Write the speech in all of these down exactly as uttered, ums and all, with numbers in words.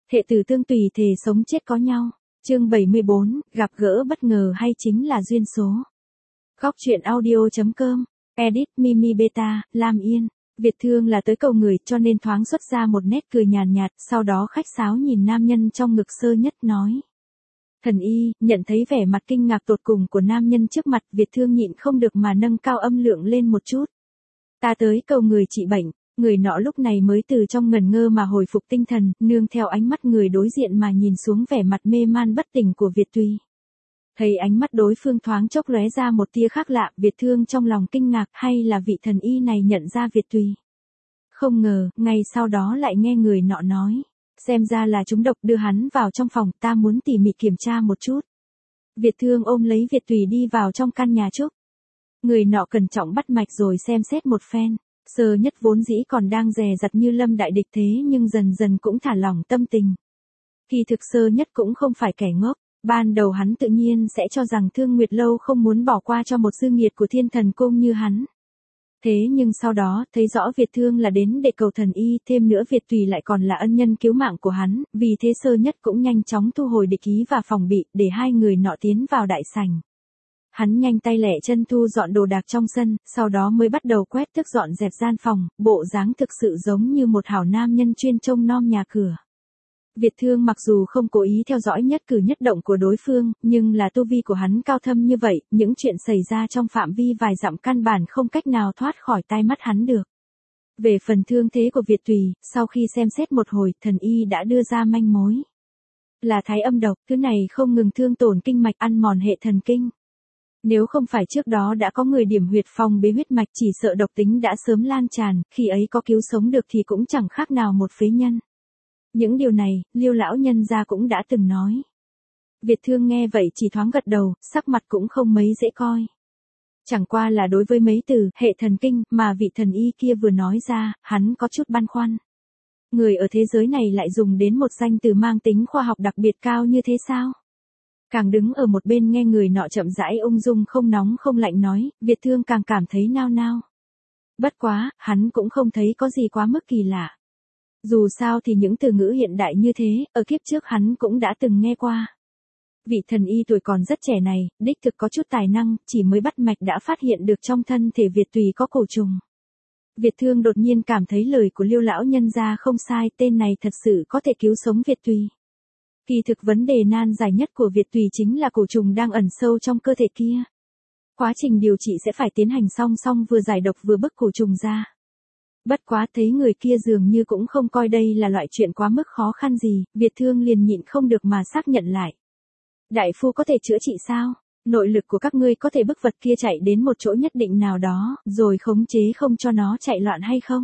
Thệ tử tương tùy thề sống chết có nhau. Chương bảy mươi bốn, gặp gỡ bất ngờ hay chính là duyên số. Góc truyện audio.com, edit Mimi Beta, Lam Yên. Việt Thương là tới cầu người cho nên thoáng xuất ra một nét cười nhàn nhạt, sau đó khách sáo nhìn nam nhân trong ngực Sơ Nhất nói. Thần y, nhận thấy vẻ mặt kinh ngạc tột cùng của nam nhân trước mặt, Việt Thương nhịn không được mà nâng cao âm lượng lên một chút. Ta tới cầu người trị bệnh. Người nọ lúc này mới từ trong ngẩn ngơ mà hồi phục tinh thần, nương theo ánh mắt người đối diện mà nhìn xuống vẻ mặt mê man bất tỉnh của Việt Tùy. Thấy ánh mắt đối phương thoáng chốc lóe ra một tia khác lạ, Việt Thương trong lòng kinh ngạc, hay là vị thần y này nhận ra Việt Tùy. Không ngờ, ngay sau đó lại nghe người nọ nói, xem ra là trúng độc, đưa hắn vào trong phòng, ta muốn tỉ mỉ kiểm tra một chút. Việt Thương ôm lấy Việt Tùy đi vào trong căn nhà trúc. Người nọ cẩn trọng bắt mạch rồi xem xét một phen. Sơ Nhất vốn dĩ còn đang dè dặt như lâm đại địch thế nhưng dần dần cũng thả lỏng tâm tình. Kỳ thực Sơ Nhất cũng không phải kẻ ngốc, ban đầu hắn tự nhiên sẽ cho rằng Thương Nguyệt Lâu không muốn bỏ qua cho một sư nghiệt của Thiên Thần Cung như hắn. Thế nhưng sau đó, thấy rõ Việt Thương là đến để cầu thần y, thêm nữa Việt Tùy lại còn là ân nhân cứu mạng của hắn, vì thế Sơ Nhất cũng nhanh chóng thu hồi địch ý và phòng bị, để hai người nọ tiến vào đại sảnh. Hắn nhanh tay lẹ chân thu dọn đồ đạc trong sân, sau đó mới bắt đầu quét tước dọn dẹp gian phòng, bộ dáng thực sự giống như một hảo nam nhân chuyên trông nom nhà cửa. Việt Thương mặc dù không cố ý theo dõi nhất cử nhất động của đối phương, nhưng là tu vi của hắn cao thâm như vậy, những chuyện xảy ra trong phạm vi vài dặm căn bản không cách nào thoát khỏi tai mắt hắn được. Về phần thương thế của Việt Tùy, sau khi xem xét một hồi, thần y đã đưa ra manh mối. Là thái âm độc, thứ này không ngừng thương tổn kinh mạch, ăn mòn hệ thần kinh. Nếu không phải trước đó đã có người điểm huyệt phong bế huyết mạch, chỉ sợ độc tính đã sớm lan tràn, khi ấy có cứu sống được thì cũng chẳng khác nào một phế nhân. Những điều này, Liêu lão nhân gia cũng đã từng nói. Việt Thương nghe vậy chỉ thoáng gật đầu, sắc mặt cũng không mấy dễ coi. Chẳng qua là đối với mấy từ hệ thần kinh mà vị thần y kia vừa nói ra, hắn có chút băn khoăn. Người ở thế giới này lại dùng đến một danh từ mang tính khoa học đặc biệt cao như thế sao? Càng đứng ở một bên nghe người nọ chậm rãi ung dung không nóng không lạnh nói, Việt Thương càng cảm thấy nao nao. Bất quá, hắn cũng không thấy có gì quá mức kỳ lạ. Dù sao thì những từ ngữ hiện đại như thế, ở kiếp trước hắn cũng đã từng nghe qua. Vị thần y tuổi còn rất trẻ này, đích thực có chút tài năng, chỉ mới bắt mạch đã phát hiện được trong thân thể Việt Tùy có cổ trùng. Việt Thương đột nhiên cảm thấy lời của Liêu lão nhân gia không sai, tên này thật sự có thể cứu sống Việt Tùy. Kỳ thực vấn đề nan giải nhất của Việt Tùy chính là cổ trùng đang ẩn sâu trong cơ thể kia. Quá trình điều trị sẽ phải tiến hành song song vừa giải độc vừa bức cổ trùng ra. Bất quá thấy người kia dường như cũng không coi đây là loại chuyện quá mức khó khăn gì, Việt Thương liền nhịn không được mà xác nhận lại. Đại phu có thể chữa trị sao? Nội lực của các ngươi có thể bức vật kia chạy đến một chỗ nhất định nào đó, rồi khống chế không cho nó chạy loạn hay không?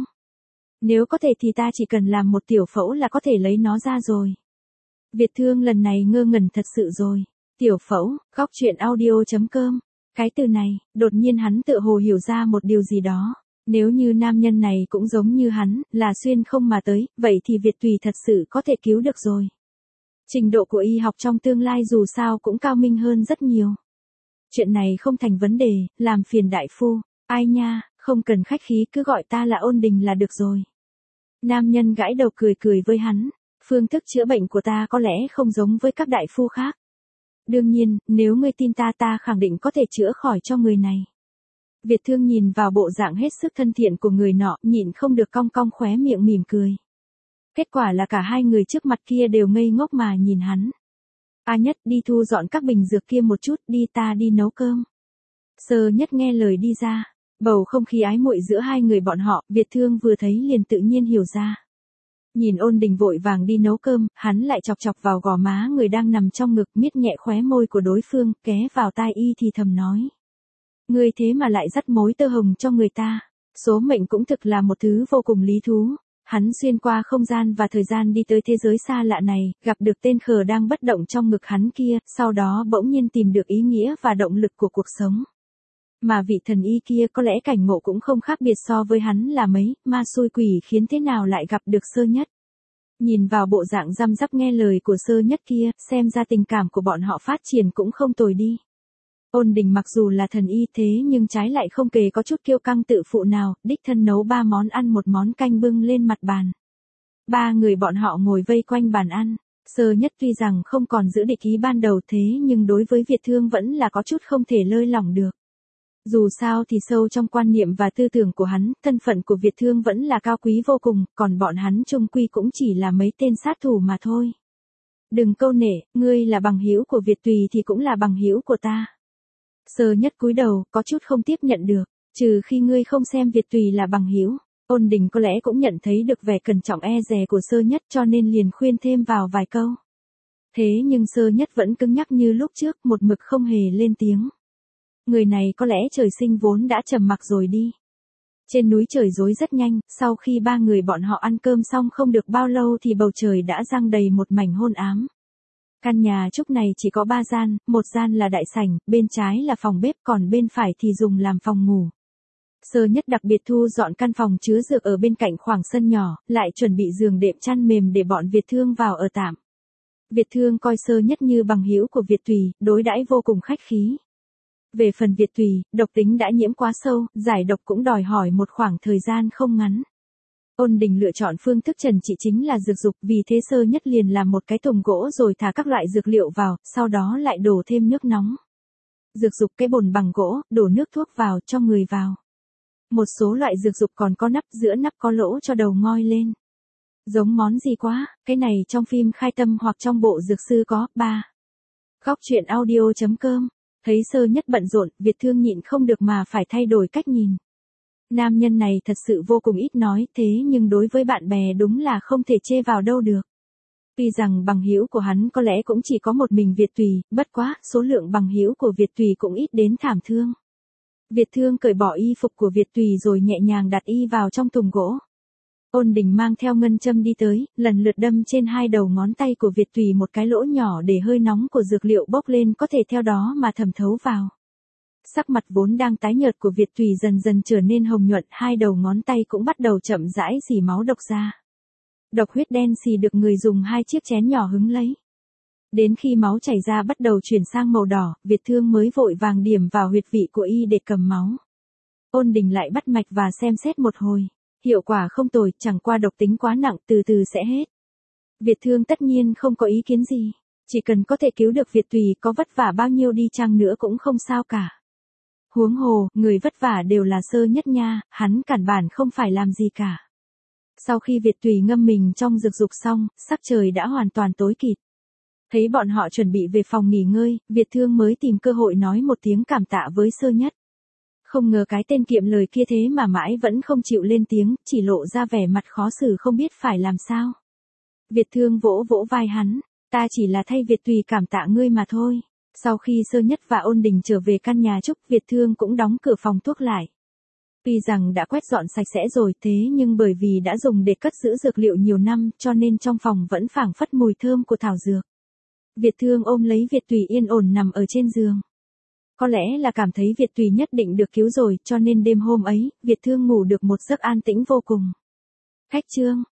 Nếu có thể thì ta chỉ cần làm một tiểu phẫu là có thể lấy nó ra rồi. Việt Thương lần này ngơ ngẩn thật sự rồi. Tiểu phẫu, góc truyện audio.com. Cái từ này, đột nhiên hắn tự hồ hiểu ra một điều gì đó. Nếu như nam nhân này cũng giống như hắn, là xuyên không mà tới, vậy thì Việt Tùy thật sự có thể cứu được rồi. Trình độ của y học trong tương lai dù sao cũng cao minh hơn rất nhiều. Chuyện này không thành vấn đề, làm phiền đại phu. Ai nha, không cần khách khí, cứ gọi ta là Ôn Đình là được rồi. Nam nhân gãi đầu cười cười với hắn. Phương thức chữa bệnh của ta có lẽ không giống với các đại phu khác. Đương nhiên, nếu ngươi tin ta ta khẳng định có thể chữa khỏi cho người này. Việt Thương nhìn vào bộ dạng hết sức thân thiện của người nọ, nhịn không được cong cong khóe miệng mỉm cười. Kết quả là cả hai người trước mặt kia đều ngây ngốc mà nhìn hắn. A Nhất, đi thu dọn các bình dược kia một chút, đi ta đi nấu cơm. Sơ Nhất nghe lời đi ra. Bầu không khí ái muội giữa hai người bọn họ, Việt Thương vừa thấy liền tự nhiên hiểu ra. Nhìn Ôn Đình vội vàng đi nấu cơm, hắn lại chọc chọc vào gò má người đang nằm trong ngực, miết nhẹ khóe môi của đối phương, ké vào tai y thì thầm nói. Ngươi thế mà lại dắt mối tơ hồng cho người ta. Số mệnh cũng thực là một thứ vô cùng lý thú. Hắn xuyên qua không gian và thời gian đi tới thế giới xa lạ này, gặp được tên khờ đang bất động trong ngực hắn kia, sau đó bỗng nhiên tìm được ý nghĩa và động lực của cuộc sống. Mà vị thần y kia có lẽ cảnh ngộ cũng không khác biệt so với hắn là mấy, ma xui quỷ khiến thế nào lại gặp được Sơ Nhất. Nhìn vào bộ dạng răm rắp nghe lời của Sơ Nhất kia, xem ra tình cảm của bọn họ phát triển cũng không tồi đi. Ôn Đình mặc dù là thần y thế nhưng trái lại không kề có chút kiêu căng tự phụ nào, đích thân nấu ba món ăn một món canh bưng lên mặt bàn. Ba người bọn họ ngồi vây quanh bàn ăn. Sơ Nhất tuy rằng không còn giữ địch ý ban đầu thế nhưng đối với Việt Thương vẫn là có chút không thể lơi lỏng được. Dù sao thì sâu trong quan niệm và tư tưởng của hắn, thân phận của Việt Thương vẫn là cao quý vô cùng, còn bọn hắn chung quy cũng chỉ là mấy tên sát thủ mà thôi. Đừng câu nệ, ngươi là bằng hữu của Việt Tùy thì cũng là bằng hữu của ta. Sơ Nhất cúi đầu, có chút không tiếp nhận được, trừ khi ngươi không xem Việt Tùy là bằng hữu. Ôn Đình có lẽ cũng nhận thấy được vẻ cẩn trọng e dè của Sơ Nhất cho nên liền khuyên thêm vào vài câu. Thế nhưng Sơ Nhất vẫn cứng nhắc như lúc trước, một mực không hề lên tiếng. Người này có lẽ trời sinh vốn đã trầm mặc rồi đi. Trên núi trời rối rất nhanh, sau khi ba người bọn họ ăn cơm xong không được bao lâu thì bầu trời đã giăng đầy một mảnh hôn ám. Căn nhà trúc này chỉ có ba gian, một gian là đại sảnh, bên trái là phòng bếp còn bên phải thì dùng làm phòng ngủ. Sơ Nhất đặc biệt thu dọn căn phòng chứa dược ở bên cạnh khoảng sân nhỏ, lại chuẩn bị giường đệm chăn mềm để bọn Việt Thương vào ở tạm. Việt Thương coi Sơ Nhất như bằng hữu của Việt Tùy, đối đãi vô cùng khách khí. Về phần Việt Tùy, độc tính đã nhiễm quá sâu, giải độc cũng đòi hỏi một khoảng thời gian không ngắn. Ôn Đình lựa chọn phương thức trần trị chính là dược dục, vì thế Sơ Nhất liền làm một cái thùng gỗ rồi thả các loại dược liệu vào, sau đó lại đổ thêm nước nóng. Dược dục cái bồn bằng gỗ, đổ nước thuốc vào, cho người vào. Một số loại dược dục còn có nắp, giữa nắp có lỗ cho đầu ngoi lên. Giống món gì quá, cái này trong phim Khai Tâm hoặc trong bộ Dược Sư có. Ba. Góc truyện audio chấm com. Thấy Sơ Nhất bận rộn, Việt Thương nhịn không được mà phải thay đổi cách nhìn. Nam nhân này thật sự vô cùng ít nói, thế nhưng đối với bạn bè đúng là không thể chê vào đâu được. Tuy rằng bằng hữu của hắn có lẽ cũng chỉ có một mình Việt Tùy, bất quá, số lượng bằng hữu của Việt Tùy cũng ít đến thảm thương. Việt Thương cởi bỏ y phục của Việt Tùy rồi nhẹ nhàng đặt y vào trong thùng gỗ. Ôn Đình mang theo ngân châm đi tới, lần lượt đâm trên hai đầu ngón tay của Việt Tùy một cái lỗ nhỏ để hơi nóng của dược liệu bốc lên có thể theo đó mà thẩm thấu vào. Sắc mặt vốn đang tái nhợt của Việt Tùy dần dần trở nên hồng nhuận, hai đầu ngón tay cũng bắt đầu chậm rãi rỉ máu độc ra. Độc huyết đen xì được người dùng hai chiếc chén nhỏ hứng lấy. Đến khi máu chảy ra bắt đầu chuyển sang màu đỏ, Việt Thương mới vội vàng điểm vào huyệt vị của y để cầm máu. Ôn Đình lại bắt mạch và xem xét một hồi. Hiệu quả không tồi, chẳng qua độc tính quá nặng, từ từ sẽ hết. Việt Thương tất nhiên không có ý kiến gì. Chỉ cần có thể cứu được Việt Tùy có vất vả bao nhiêu đi chăng nữa cũng không sao cả. Huống hồ, người vất vả đều là Sơ Nhất nha, hắn cản bản không phải làm gì cả. Sau khi Việt Tùy ngâm mình trong dược dục xong, sắc trời đã hoàn toàn tối kịt. Thấy bọn họ chuẩn bị về phòng nghỉ ngơi, Việt Thương mới tìm cơ hội nói một tiếng cảm tạ với Sơ Nhất. Không ngờ cái tên kiệm lời kia thế mà mãi vẫn không chịu lên tiếng, chỉ lộ ra vẻ mặt khó xử không biết phải làm sao. Việt Thương vỗ vỗ vai hắn, ta chỉ là thay Việt Tùy cảm tạ ngươi mà thôi. Sau khi Sơ Nhất và Ôn Đình trở về căn nhà trúc, Việt Thương cũng đóng cửa phòng thuốc lại. Tuy rằng đã quét dọn sạch sẽ rồi thế nhưng bởi vì đã dùng để cất giữ dược liệu nhiều năm cho nên trong phòng vẫn phảng phất mùi thơm của thảo dược. Việt Thương ôm lấy Việt Tùy yên ổn nằm ở trên giường. Có lẽ là cảm thấy Việt Tùy nhất định được cứu rồi cho nên đêm hôm ấy, Việt Thương ngủ được một giấc an tĩnh vô cùng. Khách trương,